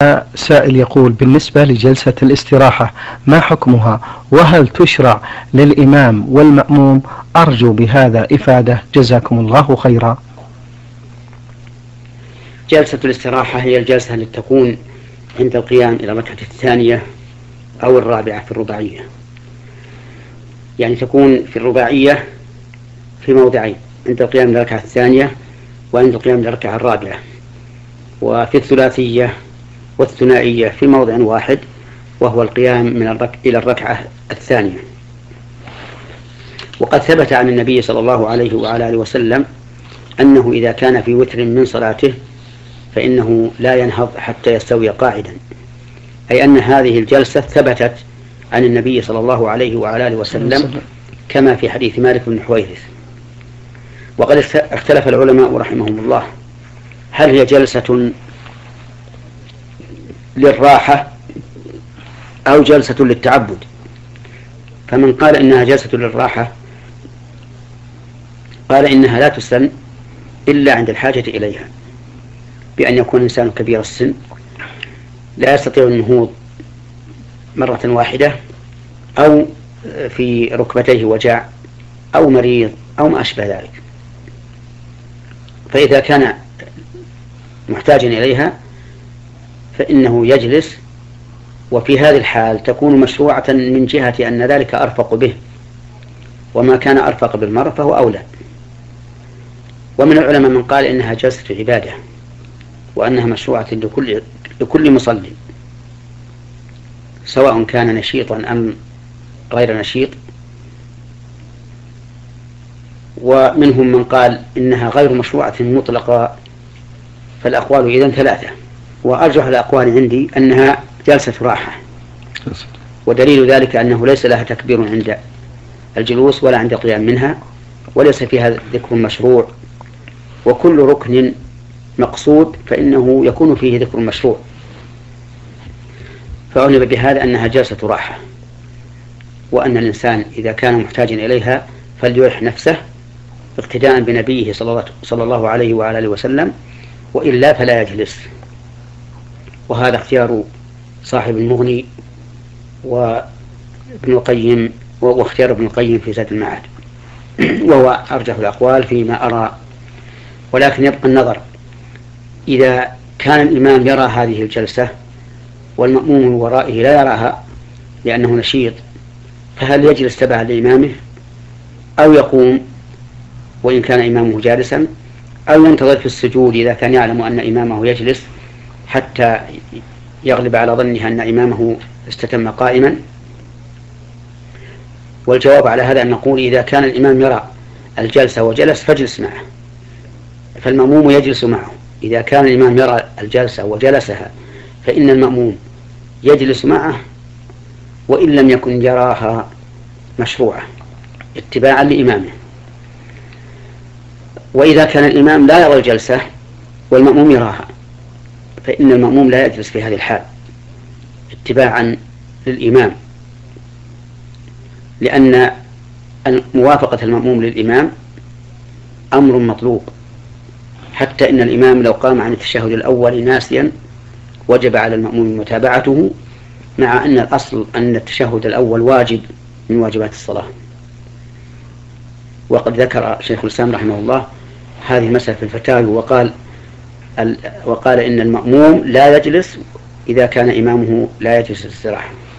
سائل يقول: بالنسبة لجلسة الاستراحة ما حكمها، وهل تشرع للإمام والمأموم؟ أرجو بهذا إفادة، جزاكم الله خيرا. جلسة الاستراحة هي الجلسة التي تكون عند القيام إلى الركعة الثانية أو الرابعة في الرباعية، يعني تكون في الرباعية في موضعين: عند القيام إلى الركعة الثانية وعند القيام إلى الركعة الرابعة، وفي الثلاثية والثنائية في موضع واحد وهو القيام إلى الركعة الثانية. وقد ثبت عن النبي صلى الله عليه وعلى آله وسلم أنه إذا كان في وتر من صلاته فإنه لا ينهض حتى يستوي قاعدا، أي أن هذه الجلسة ثبتت عن النبي صلى الله عليه وعلى آله وسلم كما في حديث مالك بن حويرث. وقد اختلف العلماء رحمهم الله هل هي جلسة للراحة أو جلسة للتعبد. فمن قال إنها جلسة للراحة قال إنها لا تسن إلا عند الحاجة إليها، بأن يكون إنسان كبير السن لا يستطيع النهوض مرة واحدة، أو في ركبتيه وجع، أو مريض، أو ما أشبه ذلك. فإذا كان محتاجا إليها فإنه يجلس، وفي هذه الحال تكون مشروعة من جهة أن ذلك أرفق به، وما كان أرفق بالمرء فهو أولى. ومن العلماء من قال إنها جلسة عبادة، وأنها مشروعة لكل مصلي سواء كان نشيطا أم غير نشيط. ومنهم من قال إنها غير مشروعة مطلقة. فالأقوال إذن ثلاثة، وأرجح الأقوال عندي أنها جلسة راحة، ودليل ذلك أنه ليس لها تكبير عند الجلوس ولا عند القيام منها، وليس فيها ذكر مشروع، وكل ركن مقصود فإنه يكون فيه ذكر مشروع. فعلم بهذا أنها جلسة راحة، وأن الإنسان إذا كان محتاجا إليها فليرح نفسه اقتداء بنبيه صلى الله عليه وعلى آله وسلم، وإلا فلا يجلس. وهذا اختيار صاحب المغني وابن القيم، واختيار ابن القيم في زاد المعاد، وهو أرجح الأقوال فيما أرى. ولكن يبقى النظر: إذا كان الإمام يرى هذه الجلسة والمأموم من ورائه لا يراها لأنه نشيط، فهل يجلس تبعا لإمامه أو يقوم وإن كان إمامه جالسا، أو ينتظر في السجود إذا كان يعلم أن إمامه يجلس حتى يغلب على ظنه أن إمامه استتم قائما؟ والجواب على هذا أن نقول: إذا كان الإمام يرى الجلسة وجلس فاجلس معه، فالمأموم يجلس معه. إذا كان الإمام يرى الجلسة وجلسها فإن المأموم يجلس معه، وإن لم يكن يراها مشروعة اتباعا لإمامه. وإذا كان الإمام لا يرى الجلسة والمأموم يراها فإن المأموم لا يجلس في هذه الحال اتباعا للإمام، لأن موافقة المأموم للإمام أمر مطلوب، حتى إن الإمام لو قام عن التشهد الأول ناسيا وجب على المأموم متابعته، مع أن الأصل أن التشهد الأول واجب من واجبات الصلاة. وقد ذكر شيخ الإسلام رحمه الله هذه المسألة في الفتاوى، وقال إن المأموم لا يجلس إذا كان إمامه لا يجلس الاستراحة.